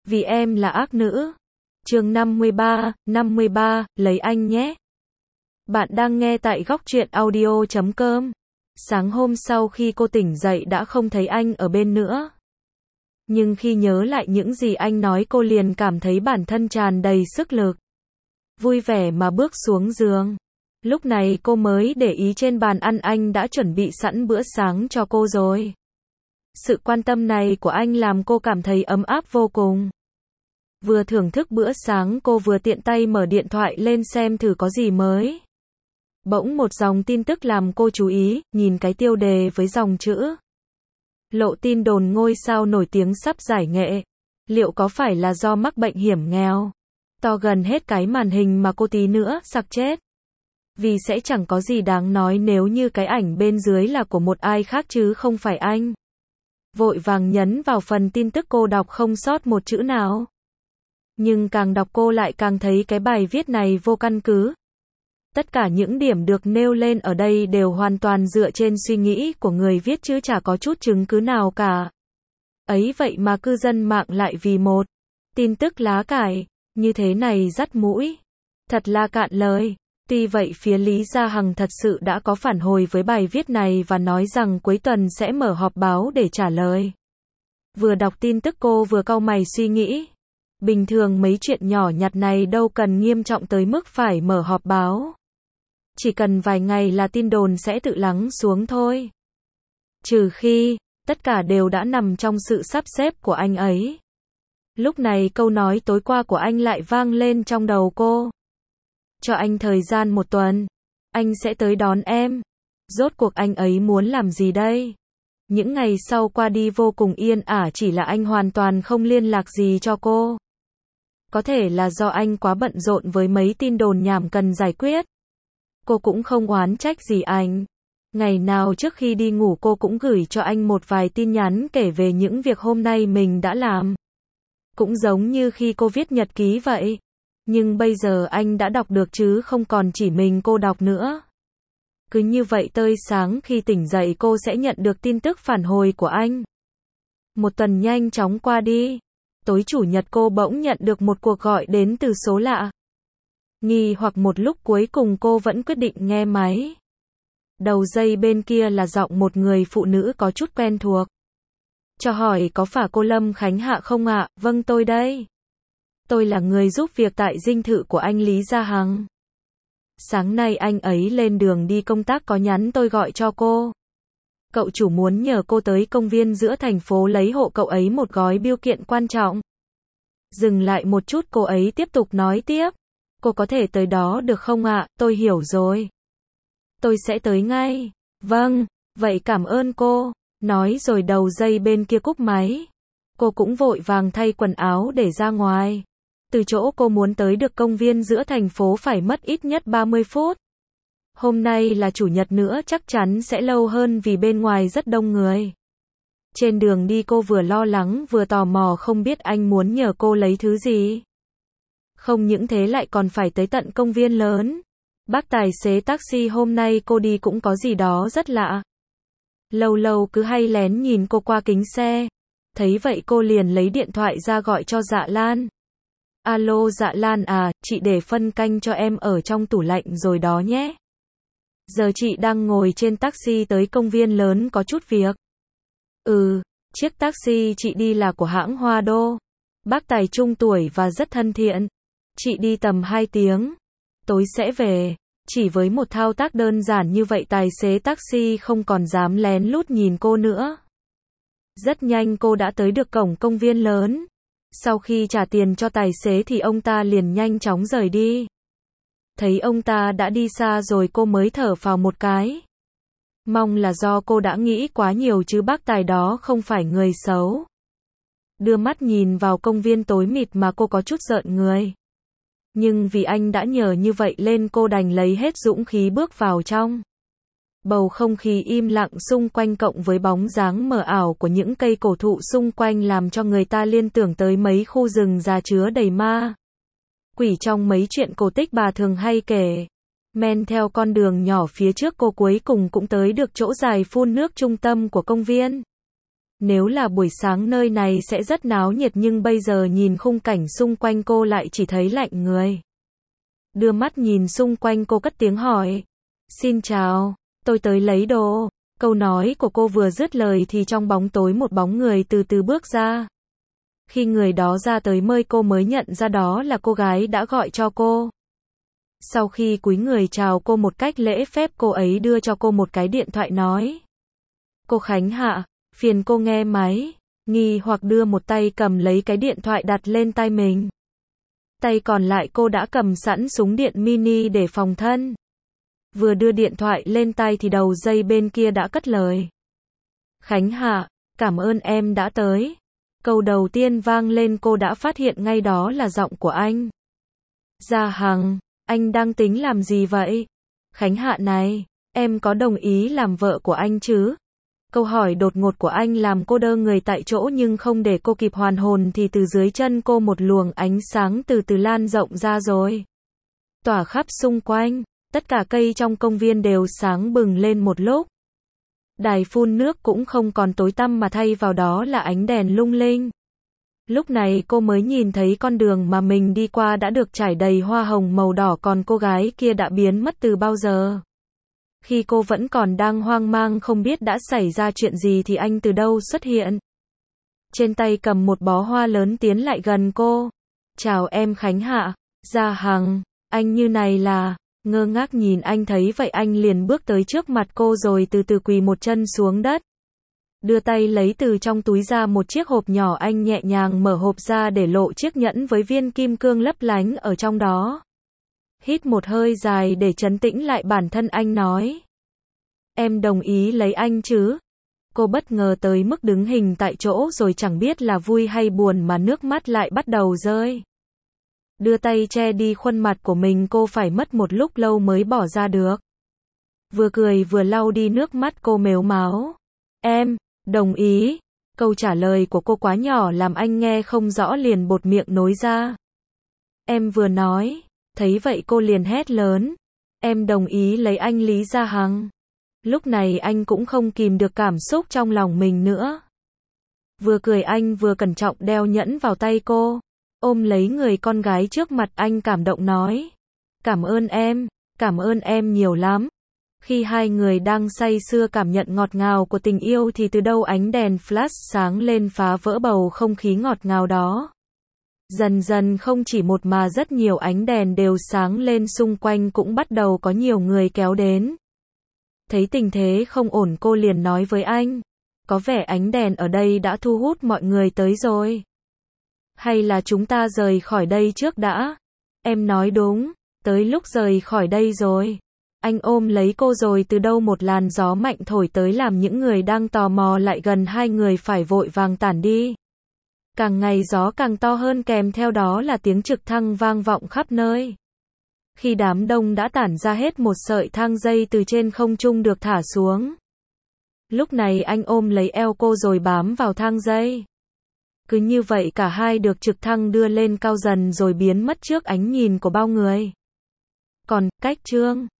Vì em là ác nữ. Chương 53, lấy anh nhé. Bạn đang nghe tại góc truyện audio.com. Sáng hôm sau khi cô tỉnh dậy đã không thấy anh ở bên nữa. Nhưng khi nhớ lại những gì anh nói cô liền cảm thấy bản thân tràn đầy sức lực. Vui vẻ mà bước xuống giường. Lúc này cô mới để ý trên bàn ăn anh đã chuẩn bị sẵn bữa sáng cho cô rồi. Sự quan tâm này của anh làm cô cảm thấy ấm áp vô cùng. Vừa thưởng thức bữa sáng cô vừa tiện tay mở điện thoại lên xem thử có gì mới. Bỗng một dòng tin tức làm cô chú ý, nhìn cái tiêu đề với dòng chữ. Lộ tin đồn ngôi sao nổi tiếng sắp giải nghệ. Liệu có phải là do mắc bệnh hiểm nghèo? To gần hết cái màn hình mà cô tí nữa sặc chết. Vì sẽ chẳng có gì đáng nói nếu như cái ảnh bên dưới là của một ai khác chứ không phải anh. Vội vàng nhấn vào phần tin tức cô đọc không sót một chữ nào. Nhưng càng đọc cô lại càng thấy cái bài viết này vô căn cứ. Tất cả những điểm được nêu lên ở đây đều hoàn toàn dựa trên suy nghĩ của người viết chứ chả có chút chứng cứ nào cả. Ấy vậy mà cư dân mạng lại vì một tin tức lá cải như thế này dắt mũi. Thật là cạn lời. Tuy vậy phía Lý Gia Hằng thật sự đã có phản hồi với bài viết này và nói rằng cuối tuần sẽ mở họp báo để trả lời. Vừa đọc tin tức cô vừa cau mày suy nghĩ. Bình thường mấy chuyện nhỏ nhặt này đâu cần nghiêm trọng tới mức phải mở họp báo. Chỉ cần vài ngày là tin đồn sẽ tự lắng xuống thôi. Trừ khi, tất cả đều đã nằm trong sự sắp xếp của anh ấy. Lúc này câu nói tối qua của anh lại vang lên trong đầu cô. Cho anh thời gian một tuần. Anh sẽ tới đón em. Rốt cuộc anh ấy muốn làm gì đây? Những ngày sau qua đi vô cùng yên ả chỉ là anh hoàn toàn không liên lạc gì cho cô. Có thể là do anh quá bận rộn với mấy tin đồn nhảm cần giải quyết. Cô cũng không oán trách gì anh. Ngày nào trước khi đi ngủ cô cũng gửi cho anh một vài tin nhắn kể về những việc hôm nay mình đã làm. Cũng giống như khi cô viết nhật ký vậy. Nhưng bây giờ anh đã đọc được chứ không còn chỉ mình cô đọc nữa. Cứ như vậy tới sáng khi tỉnh dậy cô sẽ nhận được tin tức phản hồi của anh. Một tuần nhanh chóng qua đi. Tối chủ nhật cô bỗng nhận được một cuộc gọi đến từ số lạ. Nghi hoặc một lúc cuối cùng cô vẫn quyết định nghe máy. Đầu dây bên kia là giọng một người phụ nữ có chút quen thuộc. Cho hỏi có phải cô Lâm Khánh Hạ không ạ? Vâng tôi đây. Tôi là người giúp việc tại dinh thự của anh Lý Gia Hằng. Sáng nay anh ấy lên đường đi công tác có nhắn tôi gọi cho cô. Cậu chủ muốn nhờ cô tới công viên giữa thành phố lấy hộ cậu ấy một gói bưu kiện quan trọng. Dừng lại một chút cô ấy tiếp tục nói tiếp. Cô có thể tới đó được không ạ? Tôi hiểu rồi. Tôi sẽ tới ngay. Vâng, vậy cảm ơn cô. Nói rồi đầu dây bên kia cúp máy. Cô cũng vội vàng thay quần áo để ra ngoài. Từ chỗ cô muốn tới được công viên giữa thành phố phải mất ít nhất 30 phút. Hôm nay là chủ nhật nữa chắc chắn sẽ lâu hơn vì bên ngoài rất đông người. Trên đường đi cô vừa lo lắng vừa tò mò không biết anh muốn nhờ cô lấy thứ gì. Không những thế lại còn phải tới tận công viên lớn. Bác tài xế taxi hôm nay cô đi cũng có gì đó rất lạ. Lâu lâu cứ hay lén nhìn cô qua kính xe. Thấy vậy cô liền lấy điện thoại ra gọi cho Dạ Lan. Alo Dạ Lan à, chị để phân canh cho em ở trong tủ lạnh rồi đó nhé. Giờ chị đang ngồi trên taxi tới công viên lớn có chút việc. Chiếc taxi chị đi là của hãng Hoa Đô. Bác tài trung tuổi và rất thân thiện. Chị đi tầm 2 tiếng. Tối sẽ về. Chỉ với một thao tác đơn giản như vậy tài xế taxi không còn dám lén lút nhìn cô nữa. Rất nhanh cô đã tới được cổng công viên lớn. Sau khi trả tiền cho tài xế thì ông ta liền nhanh chóng rời đi. Thấy ông ta đã đi xa rồi cô mới thở phào một cái. Mong là do cô đã nghĩ quá nhiều chứ bác tài đó không phải người xấu. Đưa mắt nhìn vào công viên tối mịt mà cô có chút rợn người. Nhưng vì anh đã nhờ như vậy lên cô đành lấy hết dũng khí bước vào trong. Bầu không khí im lặng xung quanh cộng với bóng dáng mờ ảo của những cây cổ thụ xung quanh làm cho người ta liên tưởng tới mấy khu rừng già chứa đầy ma quỷ trong mấy chuyện cổ tích bà thường hay kể. Men theo con đường nhỏ phía trước cô cuối cùng cũng tới được chỗ dài phun nước trung tâm của công viên. Nếu là buổi sáng nơi này sẽ rất náo nhiệt nhưng bây giờ nhìn khung cảnh xung quanh cô lại chỉ thấy lạnh người. Đưa mắt nhìn xung quanh cô cất tiếng hỏi. Xin chào, tôi tới lấy đồ. Câu nói của cô vừa dứt lời thì trong bóng tối một bóng người từ từ bước ra. Khi người đó ra tới cô mới nhận ra đó là cô gái đã gọi cho cô. Sau khi cúi người chào cô một cách lễ phép, cô ấy đưa cho cô một cái điện thoại nói. Cô Khánh Hạ, phiền cô nghe máy. Nghi hoặc đưa một tay cầm lấy cái điện thoại đặt lên tai mình. Tay còn lại cô đã cầm sẵn súng điện mini để phòng thân. Vừa đưa điện thoại lên tai thì đầu dây bên kia đã cất lời. Khánh Hạ, cảm ơn em đã tới. Câu đầu tiên vang lên cô đã phát hiện ngay đó là giọng của anh. Gia Hằng, anh đang tính làm gì vậy? Khánh Hạ này, em có đồng ý làm vợ của anh chứ? Câu hỏi đột ngột của anh làm cô đơ người tại chỗ, nhưng không để cô kịp hoàn hồn thì từ dưới chân cô một luồng ánh sáng từ từ lan rộng ra rồi. Tỏa khắp xung quanh, tất cả cây trong công viên đều sáng bừng lên một lúc. Đài phun nước cũng không còn tối tăm mà thay vào đó là ánh đèn lung linh. Lúc này cô mới nhìn thấy con đường mà mình đi qua đã được trải đầy hoa hồng màu đỏ, còn cô gái kia đã biến mất từ bao giờ. Khi cô vẫn còn đang hoang mang không biết đã xảy ra chuyện gì thì anh từ đâu xuất hiện. Trên tay cầm một bó hoa lớn tiến lại gần cô. Chào em Khánh Hạ. Gia Hằng, anh như này là... Ngơ ngác nhìn anh thấy vậy anh liền bước tới trước mặt cô rồi từ từ quỳ một chân xuống đất. Đưa tay lấy từ trong túi ra một chiếc hộp nhỏ, anh nhẹ nhàng mở hộp ra để lộ chiếc nhẫn với viên kim cương lấp lánh ở trong đó. Hít một hơi dài để trấn tĩnh lại bản thân, anh nói. Em đồng ý lấy anh chứ? Cô bất ngờ tới mức đứng hình tại chỗ rồi chẳng biết là vui hay buồn mà nước mắt lại bắt đầu rơi. Đưa tay che đi khuôn mặt của mình, cô phải mất một lúc lâu mới bỏ ra được. Vừa cười vừa lau đi nước mắt, cô mếu máo. Em, đồng ý. Câu trả lời của cô quá nhỏ làm anh nghe không rõ liền bột miệng nối ra. Em vừa nói. Thấy vậy cô liền hét lớn. Em đồng ý lấy anh Lý Gia Hằng. Lúc này anh cũng không kìm được cảm xúc trong lòng mình nữa. Vừa cười anh vừa cẩn trọng đeo nhẫn vào tay cô. Ôm lấy người con gái trước mặt anh cảm động nói. Cảm ơn em nhiều lắm. Khi hai người đang say sưa cảm nhận ngọt ngào của tình yêu thì từ đâu ánh đèn flash sáng lên phá vỡ bầu không khí ngọt ngào đó. Dần dần không chỉ một mà rất nhiều ánh đèn đều sáng lên xung quanh, cũng bắt đầu có nhiều người kéo đến. Thấy tình thế không ổn cô liền nói với anh. Có vẻ ánh đèn ở đây đã thu hút mọi người tới rồi. Hay là chúng ta rời khỏi đây trước đã? Em nói đúng, tới lúc rời khỏi đây rồi. Anh ôm lấy cô rồi từ đâu một làn gió mạnh thổi tới làm những người đang tò mò lại gần hai người phải vội vàng tản đi. Càng ngày gió càng to hơn, kèm theo đó là tiếng trực thăng vang vọng khắp nơi. Khi đám đông đã tản ra hết, một sợi thang dây từ trên không trung được thả xuống. Lúc này anh ôm lấy eo cô rồi bám vào thang dây. Cứ như vậy cả hai được trực thăng đưa lên cao dần rồi biến mất trước ánh nhìn của bao người. Còn, cách chương